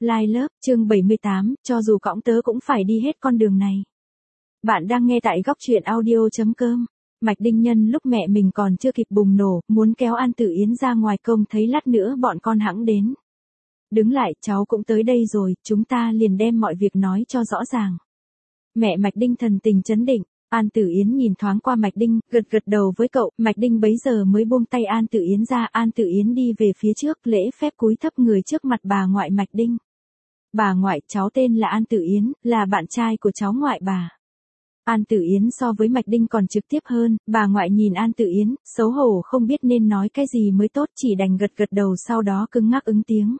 Lai lớp, chương 78, cho dù cõng tớ cũng phải đi hết con đường này. Bạn đang nghe tại góc truyện audio.com. Mạch Đinh nhân lúc mẹ mình còn chưa kịp bùng nổ, muốn kéo An Tử Yến ra ngoài công thấy lát nữa bọn con hẵng đến. Đứng lại, cháu cũng tới đây rồi, chúng ta liền đem mọi việc nói cho rõ ràng. Mẹ Mạch Đinh thần tình trấn định. An Tử Yến nhìn thoáng qua Mạch Đinh, gật gật đầu với cậu, Mạch Đinh bấy giờ mới buông tay An Tử Yến ra, An Tử Yến đi về phía trước, lễ phép cúi thấp người trước mặt bà ngoại Mạch Đinh. Bà ngoại, cháu tên là An Tử Yến, là bạn trai của cháu ngoại bà. An Tử Yến so với Mạch Đinh còn trực tiếp hơn, bà ngoại nhìn An Tử Yến, xấu hổ không biết nên nói cái gì mới tốt, chỉ đành gật gật đầu sau đó cứng ngắc ứng tiếng.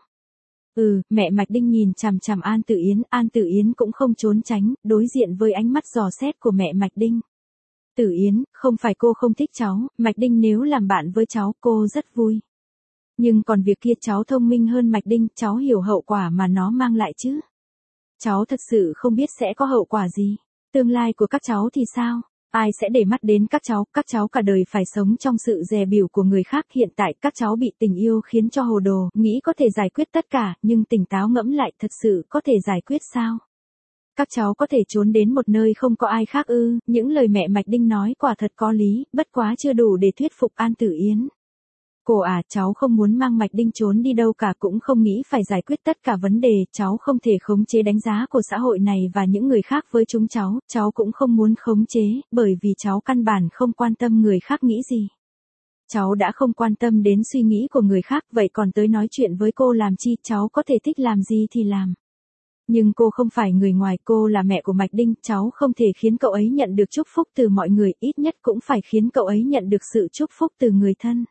Mẹ Mạch Đinh nhìn chằm chằm An Tử Yến cũng không trốn tránh, đối diện với ánh mắt dò xét của mẹ Mạch Đinh. Tử Yến, không phải cô không thích cháu, Mạch Đinh nếu làm bạn với cháu, cô rất vui. Nhưng còn việc kia cháu thông minh hơn Mạch Đinh, cháu hiểu hậu quả mà nó mang lại chứ. Cháu thật sự không biết sẽ có hậu quả gì. Tương lai của các cháu thì sao? Ai sẽ để mắt đến các cháu cả đời phải sống trong sự dè bỉu của người khác. Hiện tại các cháu bị tình yêu khiến cho hồ đồ, nghĩ có thể giải quyết tất cả, nhưng tỉnh táo ngẫm lại thật sự có thể giải quyết sao? Các cháu có thể trốn đến một nơi không có ai khác ư? Những lời mẹ Mạch Đinh nói quả thật có lý, bất quá chưa đủ để thuyết phục An Tử Yến. Cô à, cháu không muốn mang Mạch Đinh trốn đi đâu cả, cũng không nghĩ phải giải quyết tất cả vấn đề, cháu không thể khống chế đánh giá của xã hội này và những người khác với chúng cháu cũng không muốn khống chế, bởi vì cháu căn bản không quan tâm người khác nghĩ gì. Cháu đã không quan tâm đến suy nghĩ của người khác, vậy còn tới nói chuyện với cô làm chi, cháu có thể thích làm gì thì làm. Nhưng cô không phải người ngoài, cô là mẹ của Mạch Đinh, cháu không thể khiến cậu ấy nhận được chúc phúc từ mọi người, ít nhất cũng phải khiến cậu ấy nhận được sự chúc phúc từ người thân.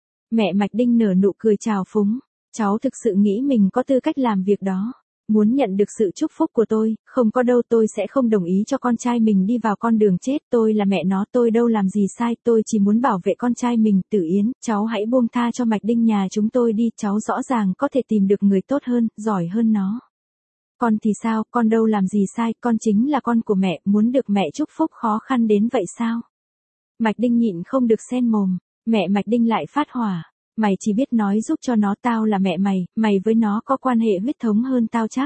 Mẹ Mạch Đinh nở nụ cười trào phúng, cháu thực sự nghĩ mình có tư cách làm việc đó. Muốn nhận được sự chúc phúc của tôi, không có đâu, tôi sẽ không đồng ý cho con trai mình đi vào con đường chết, tôi là mẹ nó, tôi đâu làm gì sai, tôi chỉ muốn bảo vệ con trai mình. Tử Yến, cháu hãy buông tha cho Mạch Đinh nhà chúng tôi đi, cháu rõ ràng có thể tìm được người tốt hơn, giỏi hơn nó. Con thì sao, con đâu làm gì sai, con chính là con của mẹ, muốn được mẹ chúc phúc khó khăn đến vậy sao? Mạch Đinh nhịn không được xen mồm, mẹ Mạch Đinh lại phát hỏa, mày chỉ biết nói giúp cho nó, tao là mẹ mày với nó có quan hệ huyết thống hơn tao chắc.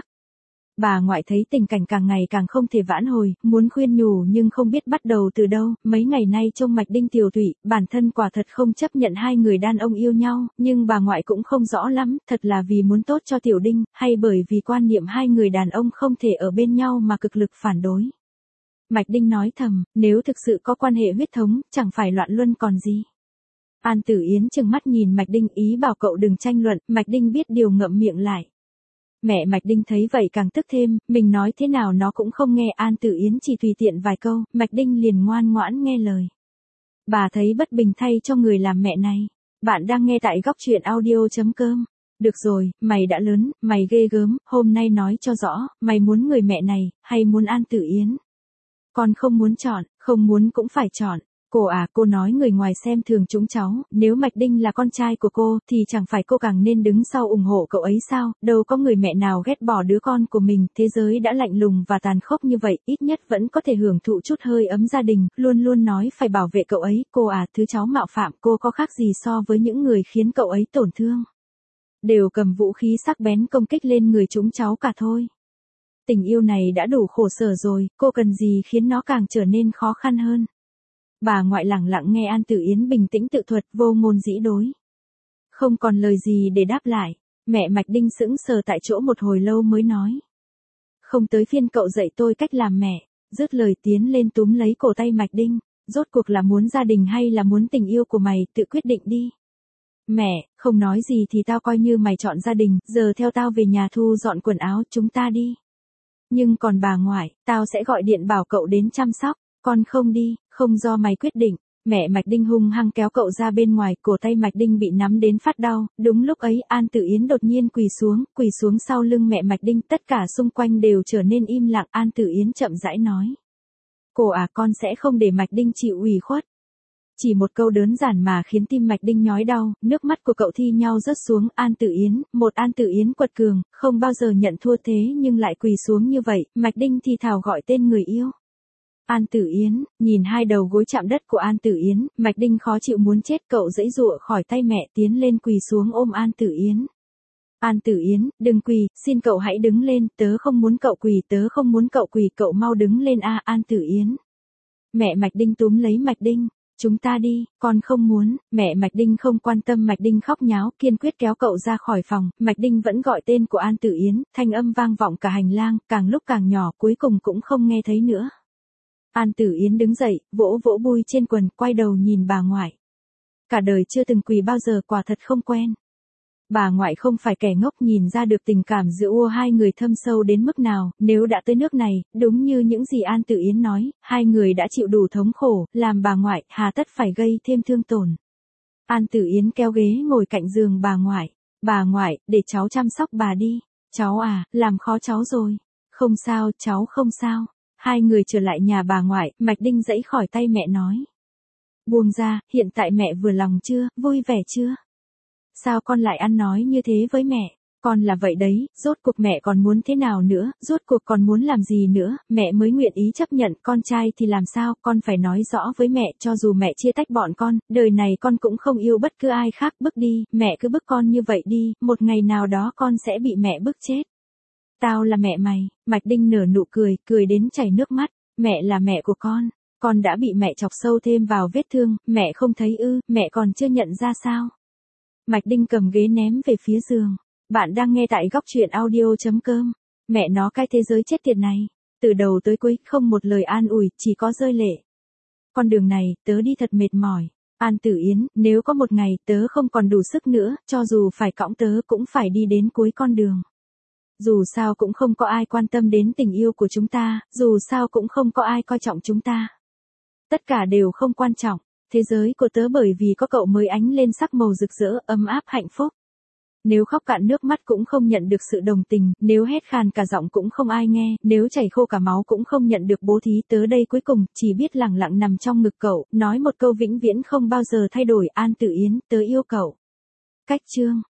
Bà ngoại thấy tình cảnh càng ngày càng không thể vãn hồi, muốn khuyên nhủ nhưng không biết bắt đầu từ đâu, mấy ngày nay trông Mạch Đinh tiều tụy, bản thân quả thật không chấp nhận hai người đàn ông yêu nhau, nhưng bà ngoại cũng không rõ lắm, thật là vì muốn tốt cho Tiểu Đinh, hay bởi vì quan niệm hai người đàn ông không thể ở bên nhau mà cực lực phản đối. Mạch Đinh nói thầm, nếu thực sự có quan hệ huyết thống, chẳng phải loạn luân còn gì. An Tử Yến trừng mắt nhìn Mạch Đinh, ý bảo cậu đừng tranh luận, Mạch Đinh biết điều ngậm miệng lại. Mẹ Mạch Đinh thấy vậy càng tức thêm, mình nói thế nào nó cũng không nghe, An Tử Yến chỉ tùy tiện vài câu, Mạch Đinh liền ngoan ngoãn nghe lời. Bà thấy bất bình thay cho người làm mẹ này. Bạn đang nghe tại góc truyện audio.com. Được rồi, mày đã lớn, mày ghê gớm, hôm nay nói cho rõ, mày muốn người mẹ này, hay muốn An Tử Yến? Con không muốn chọn, không muốn cũng phải chọn. Cô à, cô nói người ngoài xem thường chúng cháu, nếu Mạch Đinh là con trai của cô, thì chẳng phải cô càng nên đứng sau ủng hộ cậu ấy sao, đâu có người mẹ nào ghét bỏ đứa con của mình, thế giới đã lạnh lùng và tàn khốc như vậy, ít nhất vẫn có thể hưởng thụ chút hơi ấm gia đình, luôn luôn nói phải bảo vệ cậu ấy, cô à, thứ cháu mạo phạm cô có khác gì so với những người khiến cậu ấy tổn thương. Đều cầm vũ khí sắc bén công kích lên người chúng cháu cả thôi. Tình yêu này đã đủ khổ sở rồi, cô cần gì khiến nó càng trở nên khó khăn hơn. Bà ngoại lẳng lặng nghe An Tử Yến bình tĩnh tự thuật, vô ngôn dĩ đối. Không còn lời gì để đáp lại, mẹ Mạch Đinh sững sờ tại chỗ một hồi lâu mới nói. Không tới phiên cậu dạy tôi cách làm mẹ, dứt lời tiến lên túm lấy cổ tay Mạch Đinh, rốt cuộc là muốn gia đình hay là muốn tình yêu của mày, tự quyết định đi. Mẹ, không nói gì thì tao coi như mày chọn gia đình, giờ theo tao về nhà thu dọn quần áo, chúng ta đi. Nhưng còn bà ngoại, tao sẽ gọi điện bảo cậu đến chăm sóc. Con không đi, không do mày quyết định. Mẹ Mạch Đinh hung hăng kéo cậu ra bên ngoài, cổ tay Mạch Đinh bị nắm đến phát đau, đúng lúc ấy An Tử Yến đột nhiên quỳ xuống sau lưng mẹ Mạch Đinh, tất cả xung quanh đều trở nên im lặng, An Tử Yến chậm rãi nói. Cô à, con sẽ không để Mạch Đinh chịu ủy khuất. Chỉ một câu đơn giản mà khiến tim Mạch Đinh nhói đau, nước mắt của cậu thi nhau rớt xuống, An Tử Yến, một An Tử Yến quật cường, không bao giờ nhận thua thế nhưng lại quỳ xuống như vậy, Mạch Đinh thì thào gọi tên người yêu. An Tử Yến, nhìn hai đầu gối chạm đất của An Tử Yến, Mạch Đinh khó chịu muốn chết, cậu giãy giụa khỏi tay mẹ tiến lên quỳ xuống ôm An Tử Yến. An Tử Yến, đừng quỳ, xin cậu hãy đứng lên, tớ không muốn cậu quỳ, tớ không muốn cậu quỳ, cậu mau đứng lên a. An Tử Yến. Mẹ Mạch Đinh túm lấy Mạch Đinh. Chúng ta đi, con không muốn. Mẹ Mạch Đinh không quan tâm Mạch Đinh khóc nháo, kiên quyết kéo cậu ra khỏi phòng. Mạch Đinh vẫn gọi tên của An Tử Yến, thanh âm vang vọng cả hành lang, càng lúc càng nhỏ, cuối cùng cũng không nghe thấy nữa. An Tử Yến đứng dậy, vỗ vỗ bui trên quần, quay đầu nhìn bà ngoại. Cả đời chưa từng quỳ bao giờ, quả thật không quen. Bà ngoại không phải kẻ ngốc, nhìn ra được tình cảm giữa hai người thâm sâu đến mức nào, nếu đã tới nước này, đúng như những gì An Tử Yến nói, hai người đã chịu đủ thống khổ, làm bà ngoại, hà tất phải gây thêm thương tổn. An Tử Yến kéo ghế ngồi cạnh giường bà ngoại. Bà ngoại, để cháu chăm sóc bà đi. Cháu à, làm khó cháu rồi. Không sao, cháu không sao. Hai người trở lại nhà bà ngoại, Mạch Đinh giãy khỏi tay mẹ nói. Buông ra, hiện tại mẹ vừa lòng chưa, vui vẻ chưa? Sao con lại ăn nói như thế với mẹ? Con là vậy đấy, rốt cuộc mẹ còn muốn thế nào nữa, rốt cuộc còn muốn làm gì nữa, mẹ mới nguyện ý chấp nhận, con trai thì làm sao, con phải nói rõ với mẹ, cho dù mẹ chia tách bọn con, đời này con cũng không yêu bất cứ ai khác, bức đi, mẹ cứ bức con như vậy đi, một ngày nào đó con sẽ bị mẹ bức chết. Tao là mẹ mày. Mạch Đinh nở nụ cười, cười đến chảy nước mắt, mẹ là mẹ của con đã bị mẹ chọc sâu thêm vào vết thương, mẹ không thấy ư, mẹ còn chưa nhận ra sao? Mạch Đinh cầm ghế ném về phía giường. Bạn đang nghe tại góc truyện audio.com. Mẹ nó, cái thế giới chết tiệt này. Từ đầu tới cuối, không một lời an ủi, chỉ có rơi lệ. Con đường này, tớ đi thật mệt mỏi. An Tử Yến, nếu có một ngày, tớ không còn đủ sức nữa, cho dù phải cõng tớ cũng phải đi đến cuối con đường. Dù sao cũng không có ai quan tâm đến tình yêu của chúng ta, dù sao cũng không có ai coi trọng chúng ta. Tất cả đều không quan trọng. Thế giới của tớ bởi vì có cậu mới ánh lên sắc màu rực rỡ, ấm áp hạnh phúc. Nếu khóc cạn nước mắt cũng không nhận được sự đồng tình, nếu hét khàn cả giọng cũng không ai nghe, nếu chảy khô cả máu cũng không nhận được bố thí, tớ đây cuối cùng chỉ biết lặng lặng nằm trong ngực cậu, nói một câu vĩnh viễn không bao giờ thay đổi. An Tử Yến, tớ yêu cậu. Cách chương